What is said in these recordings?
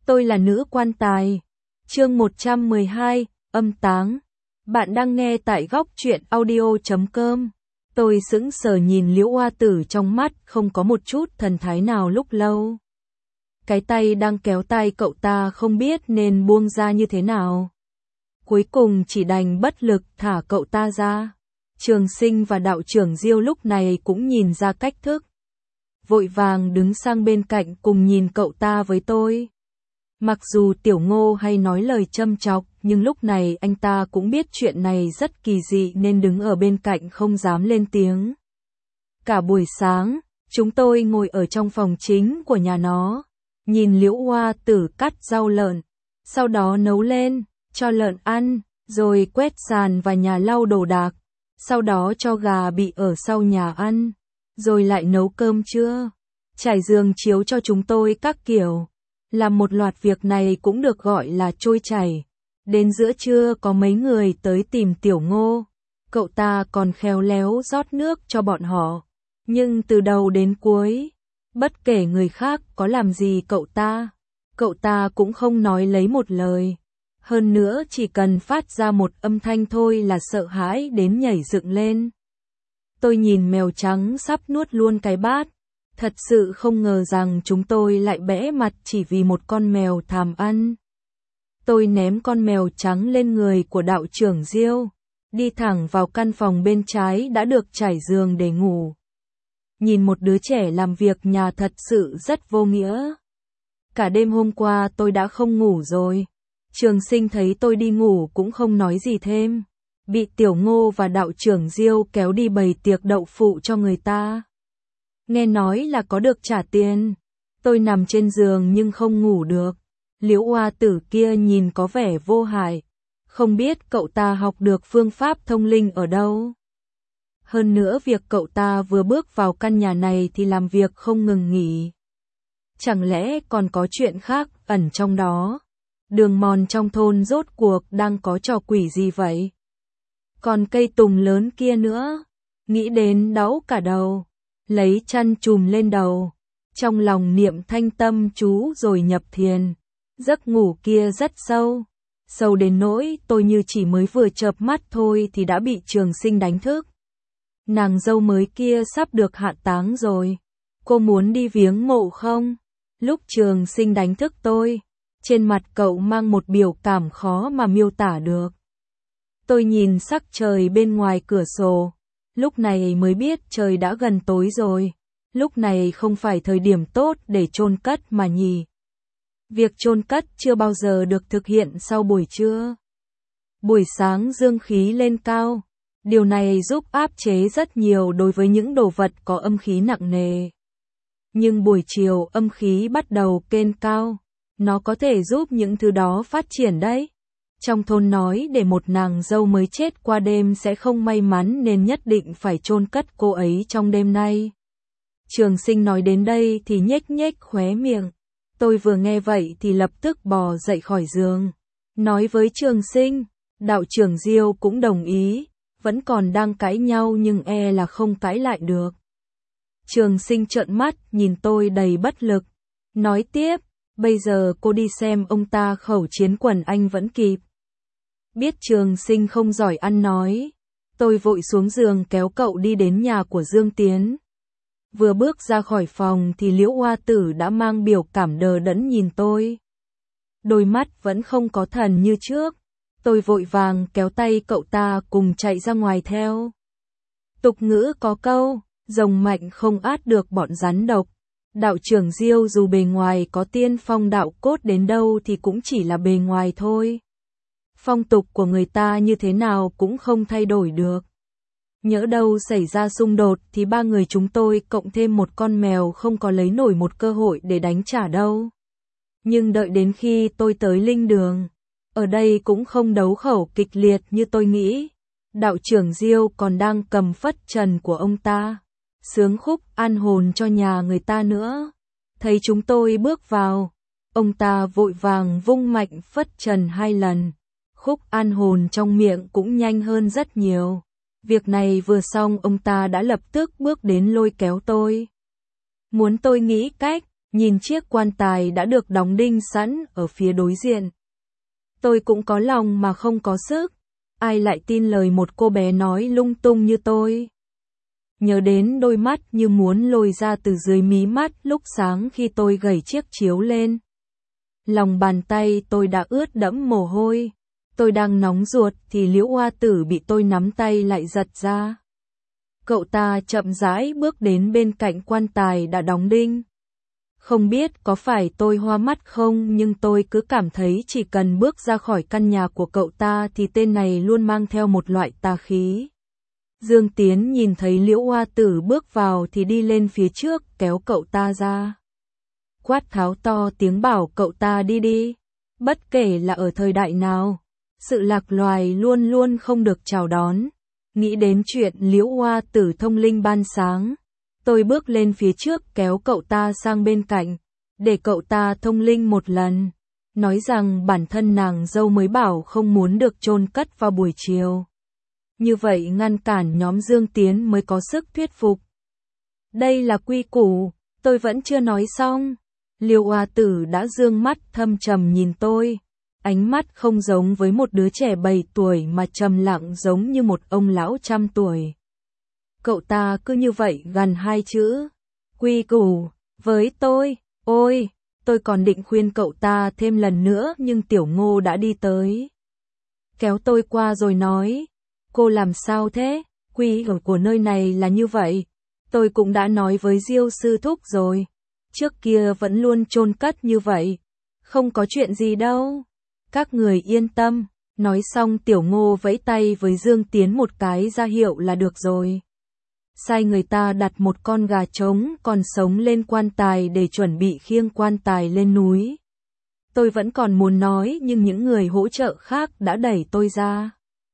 Tôi là nữ quan tài. Chương 112, âm táng. Bạn đang nghe tại góc truyện audio.com. Tôi sững sờ nhìn Liễu Hoa Tử trong mắt không có một chút thần thái nào lúc lâu. Cái tay đang kéo tay cậu ta không biết nên buông ra như thế nào. Cuối cùng chỉ đành bất lực thả cậu ta ra. Trường Sinh và đạo trưởng Diêu lúc này cũng nhìn ra cách thức. Vội vàng đứng sang bên cạnh cùng nhìn cậu ta với tôi. Mặc dù Tiểu Ngô hay nói lời châm chọc, nhưng lúc này anh ta cũng biết chuyện này rất kỳ dị nên đứng ở bên cạnh không dám lên tiếng. Cả buổi sáng, chúng tôi ngồi ở trong phòng chính của nhà nó, nhìn Liễu Hoa Tử cắt rau lợn, sau đó nấu lên, cho lợn ăn, rồi quét sàn và nhà lau đồ đạc, sau đó cho gà bị ở sau nhà ăn, rồi lại nấu cơm trưa, trải giường chiếu cho chúng tôi các kiểu. Làm một loạt việc này cũng được gọi là trôi chảy. Đến giữa trưa có mấy người tới tìm Tiểu Ngô. Cậu ta còn khéo léo rót nước cho bọn họ. Nhưng từ đầu đến cuối, bất kể người khác có làm gì cậu ta cũng không nói lấy một lời. Hơn nữa chỉ cần phát ra một âm thanh thôi là sợ hãi đến nhảy dựng lên. Tôi nhìn mèo trắng sắp nuốt luôn cái bát. Thật sự không ngờ rằng chúng tôi lại bẽ mặt chỉ vì một con mèo tham ăn. Tôi ném con mèo trắng lên người của đạo trưởng Diêu, đi thẳng vào căn phòng bên trái đã được trải giường để ngủ. Nhìn một đứa trẻ làm việc nhà thật sự rất vô nghĩa. Cả đêm hôm qua tôi đã không ngủ rồi. Trường Sinh thấy tôi đi ngủ cũng không nói gì thêm. Bị Tiểu Ngô và đạo trưởng Diêu kéo đi bày tiệc đậu phụ cho người ta. Nghe nói là có được trả tiền. Tôi nằm trên giường nhưng không ngủ được. Liễu Hoa Tử kia nhìn có vẻ vô hại. Không biết cậu ta học được phương pháp thông linh ở đâu. Hơn nữa việc cậu ta vừa bước vào căn nhà này thì làm việc không ngừng nghỉ. Chẳng lẽ còn có chuyện khác ẩn trong đó? Đường mòn trong thôn rốt cuộc đang có trò quỷ gì vậy? Còn cây tùng lớn kia nữa. Nghĩ đến đau cả đầu. Lấy chăn chùm lên đầu, trong lòng niệm thanh tâm chú rồi nhập thiền. Giấc ngủ kia rất sâu, sâu đến nỗi tôi như chỉ mới vừa chợp mắt thôi thì đã bị Trường Sinh đánh thức. Nàng dâu mới kia sắp được hạ táng rồi, cô muốn đi viếng mộ không? Lúc Trường Sinh đánh thức tôi, trên mặt cậu mang một biểu cảm khó mà miêu tả được. Tôi nhìn sắc trời bên ngoài cửa sổ. Lúc này mới biết trời đã gần tối rồi. Lúc này không phải thời điểm tốt để chôn cất mà nhỉ. Việc chôn cất chưa bao giờ được thực hiện sau buổi trưa. Buổi sáng dương khí lên cao. Điều này giúp áp chế rất nhiều đối với những đồ vật có âm khí nặng nề. Nhưng buổi chiều âm khí bắt đầu kênh cao. Nó có thể giúp những thứ đó phát triển đấy. Trong thôn nói để một nàng dâu mới chết qua đêm sẽ không may mắn nên nhất định phải chôn cất cô ấy trong đêm nay. Trường Sinh nói đến đây thì nhếch nhếch khóe miệng. Tôi vừa nghe vậy thì lập tức bò dậy khỏi giường. Nói với Trường Sinh, đạo trưởng Diêu cũng đồng ý, vẫn còn đang cãi nhau nhưng e là không cãi lại được. Trường Sinh trợn mắt nhìn tôi đầy bất lực. Nói tiếp, bây giờ cô đi xem ông ta khẩu chiến quần anh vẫn kịp. Biết Trường Sinh không giỏi ăn nói, tôi vội xuống giường kéo cậu đi đến nhà của Dương Tiến. Vừa bước ra khỏi phòng thì Liễu Hoa Tử đã mang biểu cảm đờ đẫn nhìn tôi. Đôi mắt vẫn không có thần như trước. Tôi vội vàng kéo tay cậu ta cùng chạy ra ngoài theo. Tục ngữ có câu, rồng mạnh không át được bọn rắn độc. Đạo trưởng Diêu dù bề ngoài có tiên phong đạo cốt đến đâu thì cũng chỉ là bề ngoài thôi. Phong tục của người ta như thế nào cũng không thay đổi được. Nhỡ đâu xảy ra xung đột thì ba người chúng tôi cộng thêm một con mèo không có lấy nổi một cơ hội để đánh trả đâu. Nhưng đợi đến khi tôi tới linh đường, ở đây cũng không đấu khẩu kịch liệt như tôi nghĩ. Đạo trưởng Diêu còn đang cầm phất trần của ông ta, sướng khúc an hồn cho nhà người ta nữa. Thấy chúng tôi bước vào, ông ta vội vàng vung mạnh phất trần 2 lần. Khúc an hồn trong miệng cũng nhanh hơn rất nhiều. Việc này vừa xong ông ta đã lập tức bước đến lôi kéo tôi. Muốn tôi nghĩ cách, nhìn chiếc quan tài đã được đóng đinh sẵn ở phía đối diện. Tôi cũng có lòng mà không có sức, ai lại tin lời một cô bé nói lung tung như tôi. Nhớ đến đôi mắt như muốn lồi ra từ dưới mí mắt lúc sáng khi tôi gẩy chiếc chiếu lên. Lòng bàn tay tôi đã ướt đẫm mồ hôi. Tôi đang nóng ruột thì Liễu Hoa Tử bị tôi nắm tay lại giật ra. Cậu ta chậm rãi bước đến bên cạnh quan tài đã đóng đinh. Không biết có phải tôi hoa mắt không, nhưng tôi cứ cảm thấy chỉ cần bước ra khỏi căn nhà của cậu ta thì tên này luôn mang theo một loại tà khí. Dương Tiến nhìn thấy Liễu Hoa Tử bước vào thì đi lên phía trước kéo cậu ta ra. Quát tháo to tiếng bảo cậu ta đi đi. Bất kể là ở thời đại nào, sự lạc loài luôn luôn không được chào đón. Nghĩ đến chuyện Liễu Hoa Tử thông linh ban sáng, tôi bước lên phía trước kéo cậu ta sang bên cạnh, để cậu ta thông linh một lần, nói rằng bản thân nàng dâu mới bảo không muốn được chôn cất vào buổi chiều. Như vậy ngăn cản nhóm Dương Tiến mới có sức thuyết phục. Đây là quy củ, tôi vẫn chưa nói xong. Liễu Hoa Tử đã dương mắt thâm trầm nhìn tôi, ánh mắt không giống với một đứa trẻ 7 tuổi mà trầm lặng giống như một ông lão trăm tuổi. Cậu ta cứ như vậy gần 2 chữ, quy củ, với tôi, ôi, tôi còn định khuyên cậu ta thêm lần nữa nhưng Tiểu Ngô đã đi tới. Kéo tôi qua rồi nói, cô làm sao thế, quy củ của nơi này là như vậy, tôi cũng đã nói với Diêu sư thúc rồi, trước kia vẫn luôn chôn cất như vậy, không có chuyện gì đâu, các người yên tâm. Nói xong Tiểu Ngô vẫy tay với Dương Tiến một cái ra hiệu là được rồi. Sai người ta đặt một con gà trống còn sống lên quan tài để chuẩn bị khiêng quan tài lên núi. Tôi vẫn còn muốn nói nhưng những người hỗ trợ khác đã đẩy tôi ra.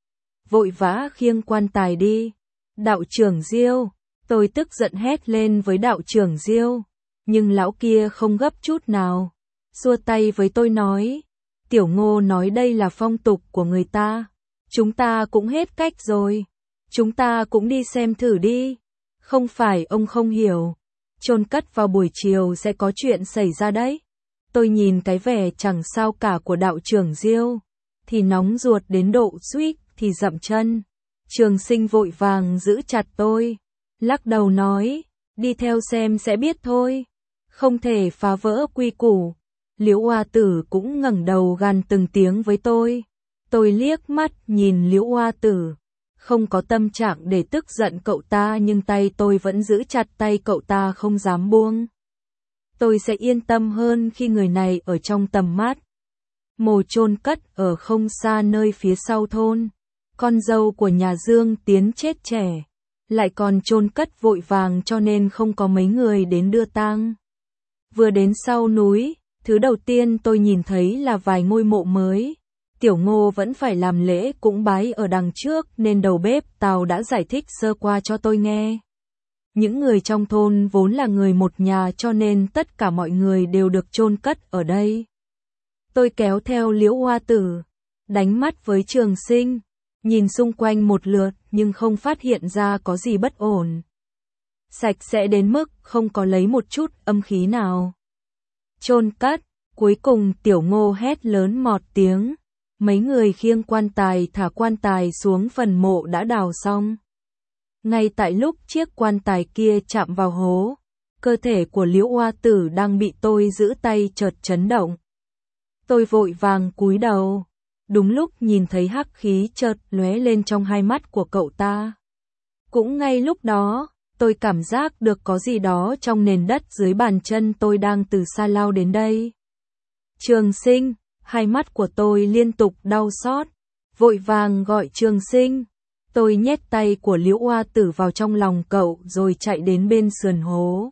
Vội vã khiêng quan tài đi. Đạo trưởng Diêu, tôi tức giận hét lên với đạo trưởng Diêu, nhưng lão kia không gấp chút nào. Xua tay với tôi nói, Tiểu Ngô nói đây là phong tục của người ta. Chúng ta cũng hết cách rồi. Chúng ta cũng đi xem thử đi. Không phải ông không hiểu. Chôn cất vào buổi chiều sẽ có chuyện xảy ra đấy. Tôi nhìn cái vẻ chẳng sao cả của đạo trưởng Diêu, thì nóng ruột đến độ suýt thì dậm chân. Trường Sinh vội vàng giữ chặt tôi, lắc đầu nói, đi theo xem sẽ biết thôi. Không thể phá vỡ quy củ. Liễu Hoa Tử cũng ngẩng đầu gằn từng tiếng với tôi. Tôi liếc mắt nhìn Liễu Hoa Tử, không có tâm trạng để tức giận cậu ta nhưng tay tôi vẫn giữ chặt tay cậu ta không dám buông. Tôi sẽ yên tâm hơn khi người này ở trong tầm mắt. Mồ chôn cất ở không xa nơi phía sau thôn. Con dâu của nhà Dương Tiến chết trẻ, lại còn chôn cất vội vàng cho nên không có mấy người đến đưa tang. Vừa đến sau núi, thứ đầu tiên tôi nhìn thấy là vài ngôi mộ mới. Tiểu Ngô vẫn phải làm lễ cúng bái ở đằng trước nên đầu bếp Tào đã giải thích sơ qua cho tôi nghe. Những người trong thôn vốn là người một nhà cho nên tất cả mọi người đều được chôn cất ở đây. Tôi kéo theo Liễu Hoa Tử, đánh mắt với Trường Sinh, nhìn xung quanh một lượt nhưng không phát hiện ra có gì bất ổn. Sạch sẽ đến mức không có lấy một chút âm khí nào. Chôn cất, cuối cùng Tiểu Ngô hét lớn một tiếng. Mấy người khiêng quan tài thả quan tài xuống phần mộ đã đào xong. Ngay tại lúc chiếc quan tài kia chạm vào hố, cơ thể của Liễu Hoa Tử đang bị tôi giữ tay chợt chấn động. Tôi vội vàng cúi đầu, đúng lúc nhìn thấy hắc khí chợt lóe lên trong hai mắt của cậu ta. Cũng ngay lúc đó, tôi cảm giác được có gì đó trong nền đất dưới bàn chân tôi đang từ xa lao đến đây. Trường Sinh, hai mắt của tôi liên tục đau xót, vội vàng gọi Trường Sinh. Tôi nhét tay của Liễu Hoa Tử vào trong lòng cậu rồi chạy đến bên sườn hố.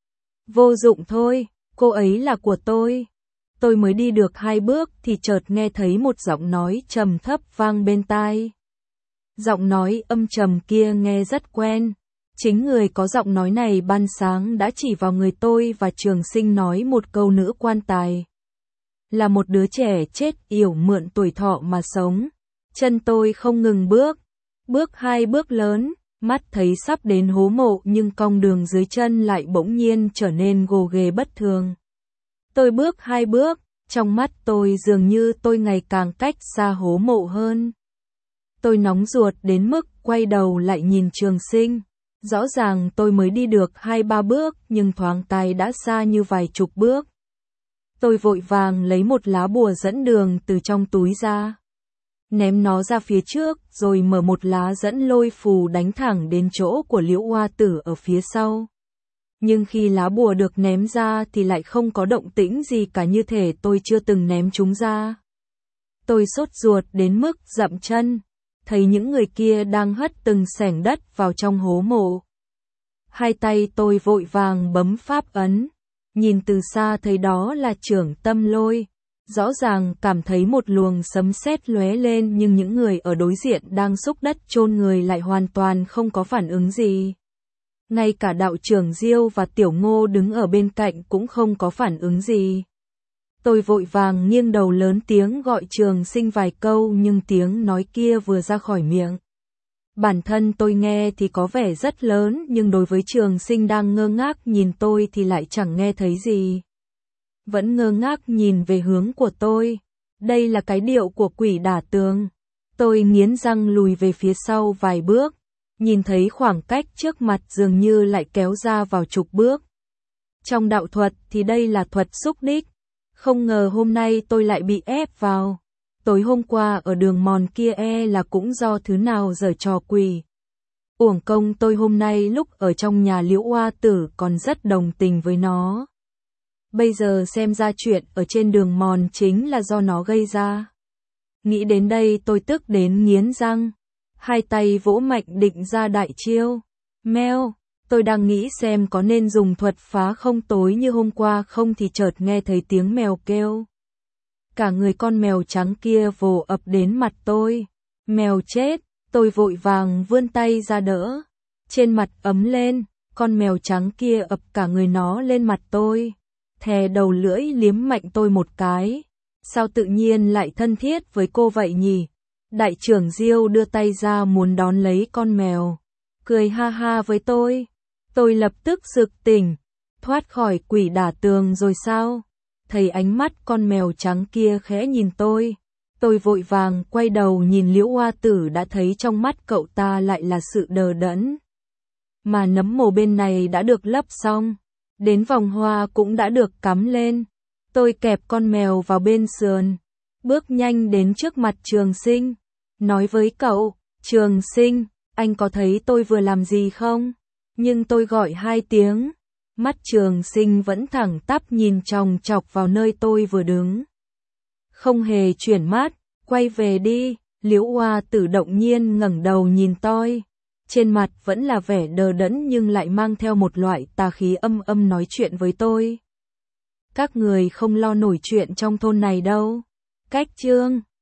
Vô dụng thôi, cô ấy là của tôi. Tôi mới đi được 2 bước thì chợt nghe thấy một giọng nói trầm thấp vang bên tai. Giọng nói âm trầm kia nghe rất quen. Chính người có giọng nói này ban sáng đã chỉ vào người tôi và Trường Sinh nói một câu nữ quan tài. Là một đứa trẻ chết yểu mượn tuổi thọ mà sống. Chân tôi không ngừng bước. Bước 2 bước lớn, mắt thấy sắp đến hố mộ nhưng cong đường dưới chân lại bỗng nhiên trở nên gồ ghề bất thường. Tôi bước 2 bước, trong mắt tôi dường như tôi ngày càng cách xa hố mộ hơn. Tôi nóng ruột đến mức quay đầu lại nhìn Trường Sinh. Rõ ràng tôi mới đi được 2-3 bước nhưng thoáng tay đã xa như vài chục bước. Tôi vội vàng lấy một lá bùa dẫn đường từ trong túi ra. Ném nó ra phía trước rồi mở một lá dẫn lôi phù đánh thẳng đến chỗ của Liễu Oa Tử ở phía sau. Nhưng khi lá bùa được ném ra thì lại không có động tĩnh gì cả, như thể tôi chưa từng ném chúng ra. Tôi sốt ruột đến mức dậm chân, thấy những người kia đang hất từng xẻng đất vào trong hố mộ. Hai tay tôi vội vàng bấm pháp ấn, nhìn từ xa thấy đó là Trưởng Tâm Lôi. Rõ ràng cảm thấy một luồng sấm sét lóe lên nhưng những người ở đối diện đang xúc đất chôn người lại hoàn toàn không có phản ứng gì. Ngay cả đạo trưởng Diêu và Tiểu Ngô đứng ở bên cạnh cũng không có phản ứng gì. Tôi vội vàng nghiêng đầu lớn tiếng gọi Trường Sinh vài câu nhưng tiếng nói kia vừa ra khỏi miệng. Bản thân tôi nghe thì có vẻ rất lớn nhưng đối với Trường Sinh đang ngơ ngác nhìn tôi thì lại chẳng nghe thấy gì. Vẫn ngơ ngác nhìn về hướng của tôi. Đây là cái điệu của quỷ đả tường. Tôi nghiến răng lùi về phía sau vài bước. Nhìn thấy khoảng cách trước mặt dường như lại kéo ra vào chục bước. Trong đạo thuật thì đây là thuật xúc đích. Không ngờ hôm nay tôi lại bị ép vào. Tối hôm qua ở đường mòn kia là cũng do thứ nào giở trò quỷ. Uổng công tôi hôm nay lúc ở trong nhà Liễu Oa Tử còn rất đồng tình với nó. Bây giờ xem ra chuyện ở trên đường mòn chính là do nó gây ra. Nghĩ đến đây tôi tức đến nghiến răng. Hai tay vỗ mạnh định ra đại chiêu. Meo, tôi đang nghĩ xem có nên dùng thuật phá không tối như hôm qua không thì chợt nghe thấy tiếng mèo kêu. Cả người con mèo trắng kia vồ ập đến mặt tôi. Mèo chết, tôi vội vàng vươn tay ra đỡ. Trên mặt ấm lên, con mèo trắng kia ập cả người nó lên mặt tôi. Thè đầu lưỡi liếm mạnh tôi một cái. Sao tự nhiên lại thân thiết với cô vậy nhỉ? Đại trưởng Diêu đưa tay ra muốn đón lấy con mèo. Cười ha ha với tôi. Tôi lập tức sực tỉnh. Thoát khỏi quỷ đả tường rồi sao? Thấy ánh mắt con mèo trắng kia khẽ nhìn tôi. Tôi vội vàng quay đầu nhìn Liễu Oa Tử đã thấy trong mắt cậu ta lại là sự đờ đẫn. Mà nấm mồ bên này đã được lấp xong. Đến vòng hoa cũng đã được cắm lên. Tôi kẹp con mèo vào bên sườn. Bước nhanh đến trước mặt Trường Sinh. Nói với cậu, Trường Sinh, anh có thấy tôi vừa làm gì không? Nhưng tôi gọi 2 tiếng. Mắt Trường Sinh vẫn thẳng tắp nhìn chòng chọc vào nơi tôi vừa đứng. Không hề chuyển mắt, quay về đi. Liễu Oa Tử động nhiên ngẩng đầu nhìn tôi. Trên mặt vẫn là vẻ đờ đẫn nhưng lại mang theo một loại tà khí âm âm nói chuyện với tôi. Các người không lo nổi chuyện trong thôn này đâu. Cách chương